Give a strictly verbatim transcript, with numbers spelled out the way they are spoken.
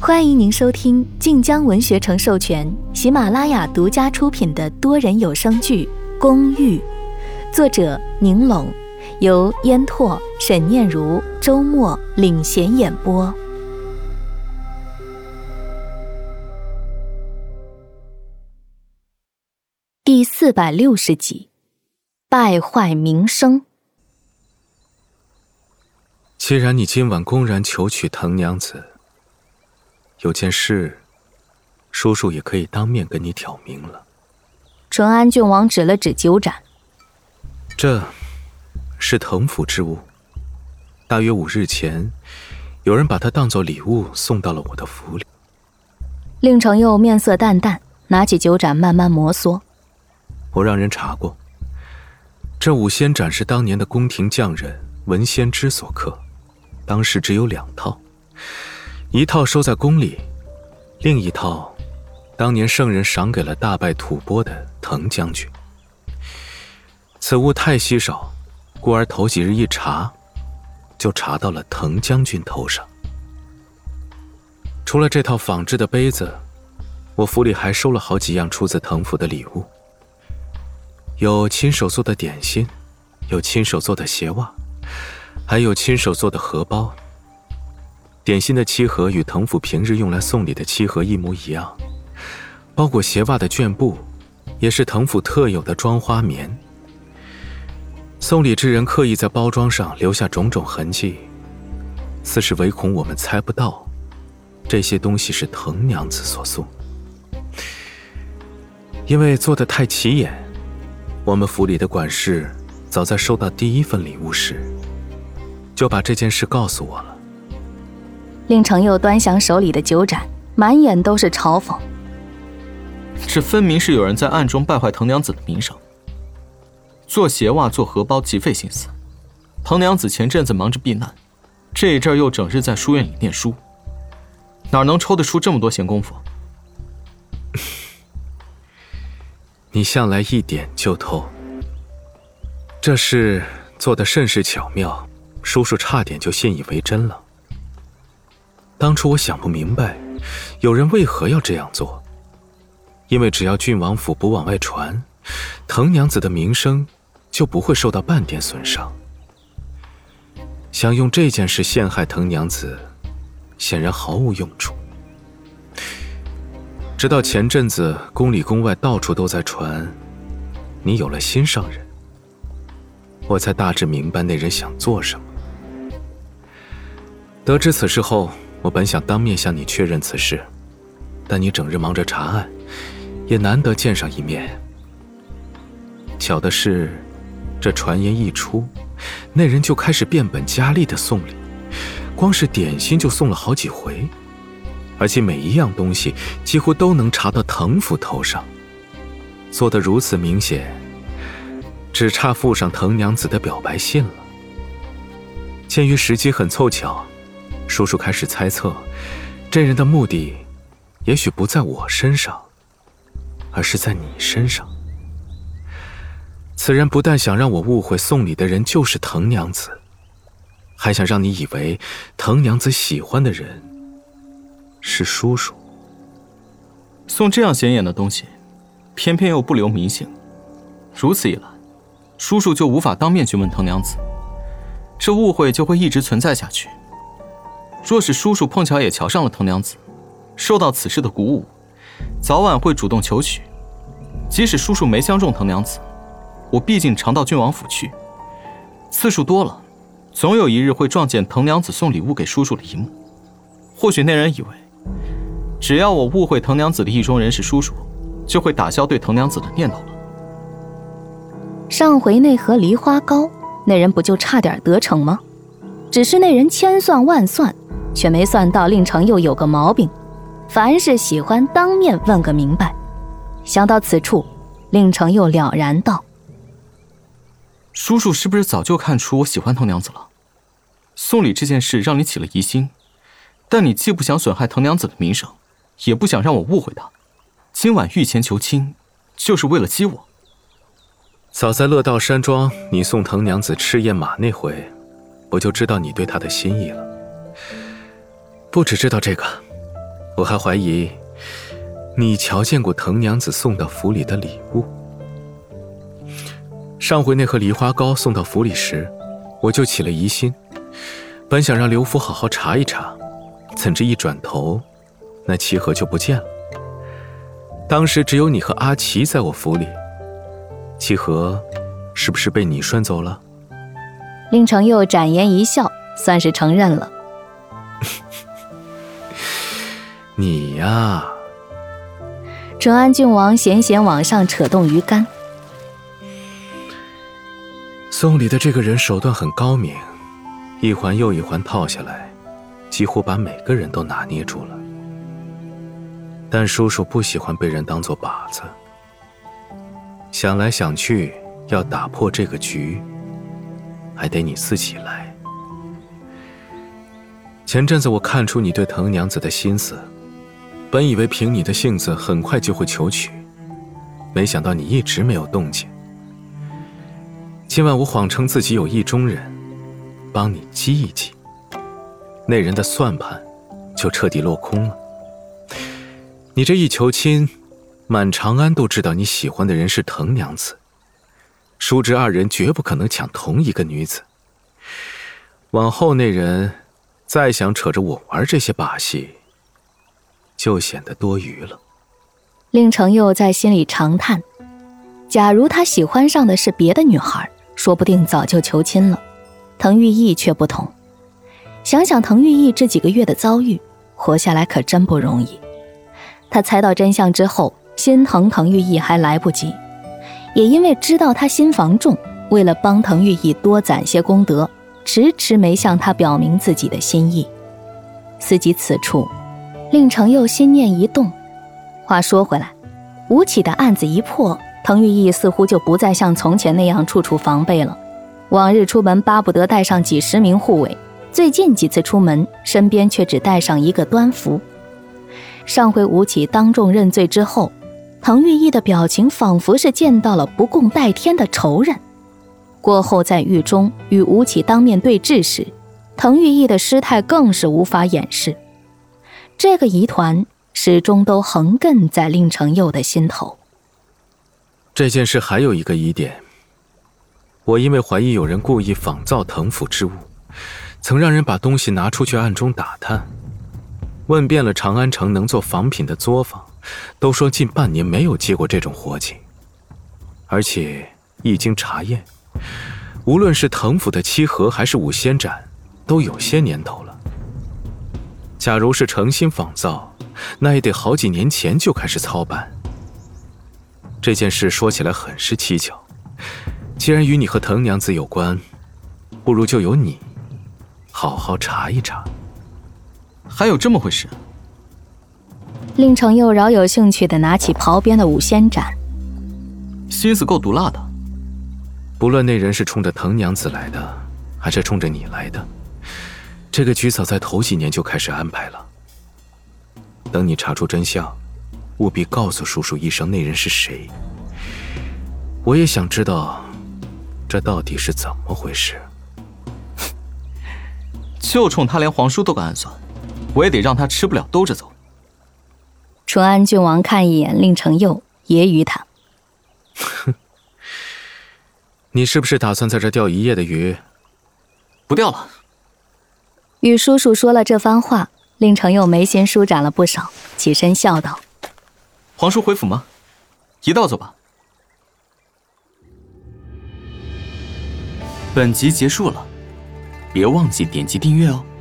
欢迎您收听晋江文学城授权、喜马拉雅独家出品的多人有声剧《公寓》，作者宁拢，由烟拓、沈念如、周末领衔演播。第四百六十集，败坏名声。 既然你今晚公然求娶藤娘子，有件事，叔叔也可以当面跟你挑明了。 淳安郡王指了指酒盏， 这是藤府之物，大约五日前，有人把它当作礼物送到了我的府里。 令程佑面色淡淡，拿起酒盏慢慢摩挲。 我让人查过，这五仙盏是当年的宫廷匠人文仙之所刻，当时只有两套，一套收在宫里，另一套当年圣人赏给了大败吐蕃的藤将军。此物太稀少，故而头几日一查，就查到了藤将军头上。除了这套仿制的杯子，我府里还收了好几样出自藤府的礼物，有亲手做的点心，有亲手做的鞋袜，还有亲手做的荷包。点心的漆盒与藤府平日用来送礼的漆盒一模一样，包裹鞋袜的绢布也是藤府特有的妆花棉。送礼之人刻意在包装上留下种种痕迹，似是唯恐我们猜不到这些东西是藤娘子所送。因为做得太起眼，我们府里的管事早在收到第一份礼物时，就把这件事告诉我了。 令程佑端详手里的酒盏，满眼都是嘲讽。 这分明是有人在暗中败坏藤娘子的名声。做鞋袜做荷包极费心思，藤娘子前阵子忙着避难，这一阵又整日在书院里念书，哪能抽得出这么多闲工夫？ 你向来一点就透，这事做得甚是巧妙，叔叔差点就信以为真了。当初我想不明白，有人为何要这样做，因为只要郡王府不往外传，藤娘子的名声就不会受到半点损伤。想用这件事陷害藤娘子，显然毫无用处。直到前阵子宫里宫外到处都在传你有了心上人，我才大致明白那人想做什么。得知此事后，我本想当面向你确认此事，但你整日忙着查案，也难得见上一面。巧的是，这传言一出，那人就开始变本加厉地送礼，光是点心就送了好几回，而且每一样东西几乎都能查到藤府头上，做得如此明显，只差附上藤娘子的表白信了。鉴于时机很凑巧，叔叔开始猜测，这人的目的也许不在我身上，而是在你身上。此人不但想让我误会送礼的人就是藤娘子，还想让你以为藤娘子喜欢的人是叔叔。 送这样显眼的东西，偏偏又不留迷信，如此一来，叔叔就无法当面去问藤娘子，这误会就会一直存在下去。若是叔叔碰巧也瞧上了藤娘子，受到此事的鼓舞，早晚会主动求娶。即使叔叔没相中藤娘子，我毕竟常到郡王府去，次数多了，总有一日会撞见藤娘子送礼物给叔叔的一幕。或许那人以为，只要我误会藤娘子的意中人是叔叔，就会打消对藤娘子的念头了。 上回那盒梨花糕，那人不就差点得逞吗？只是那人千算万算，却没算到令程佑有个毛病，凡事喜欢当面问个明白。想到此处，令程佑了然道： 叔叔是不是早就看出我喜欢藤娘子了？送礼这件事让你起了疑心，但你既不想损害藤娘子的名声，也不想让我误会她，今晚御前求亲，就是为了激我。 早在乐道山庄你送藤娘子吃燕马那回，我就知道你对她的心意了。不只知道这个， 我还怀疑你瞧见过藤娘子送到府里的礼物。上回那盒梨花糕送到府里时，我就起了疑心，本想让刘府好好查一查，怎知一转头，那漆盒就不见了。当时只有你和阿奇在我府里，漆盒是不是被你顺走了？ 令程佑展颜一笑，算是承认了。 你呀， 淳安郡王闲闲往上扯动鱼竿。 送礼的这个人手段很高明，一环又一环套下来，几乎把每个人都拿捏住了。但叔叔不喜欢被人当作靶子，想来想去，要打破这个局，还得你自己来。前阵子我看出你对藤娘子的心思，本以为凭你的性子很快就会求娶，没想到你一直没有动静。今晚我谎称自己有意中人，帮你激一激，那人的算盘就彻底落空了。你这一求亲，满长安都知道你喜欢的人是藤娘子，殊知二人绝不可能抢同一个女子。往后那人再想扯着我玩这些把戏，就显得多余了。 令程佑在心里长叹，假如他喜欢上的是别的女孩，说不定早就求亲了。滕玉意却不同，想想滕玉意这几个月的遭遇，活下来可真不容易。他猜到真相之后，心疼滕玉意还来不及，也因为知道他心防重，为了帮滕玉意多攒些功德，迟迟没向他表明自己的心意。思及此处，令程佑心念一动。话说回来，吴起的案子一破，滕玉意似乎就不再像从前那样处处防备了。往日出门巴不得带上几十名护卫，最近几次出门，身边却只带上一个端服。上回吴起当众认罪之后，滕玉意的表情仿佛是见到了不共戴天的仇人。过后在狱中与吴起当面对质时，滕玉意的失态更是无法掩饰。这个疑团始终都横亘在令程佑的心头。 这件事还有一个疑点，我因为怀疑有人故意仿造藤府之物，曾让人把东西拿出去暗中打探，问遍了长安城能做仿品的作坊，都说近半年没有接过这种活计。而且一经查验，无论是藤府的漆盒还是五仙盏，都有些年头了。假如是诚心仿造，那也得好几年前就开始操办。这件事说起来很是蹊跷，既然与你和藤娘子有关，不如就由你好好查一查。 还有这么回事？ 令程佑饶有兴趣地拿起袍边的五仙盏， 心思够毒辣的。 不论那人是冲着藤娘子来的，还是冲着你来的，这个局早在头几年就开始安排了。等你查出真相，务必告诉叔叔一声那人是谁。我也想知道这到底是怎么回事。 就冲他连皇叔都敢暗算，我也得让他吃不了兜着走。 淳安郡王看一眼令程佑，揶揄他： 哼，你是不是打算在这钓一夜的鱼？ 不钓了。 与叔叔说了这番话，令程佑眉心舒展了不少，起身笑道： 皇叔回府吗？一道走吧。本集结束了，别忘记点击订阅哦。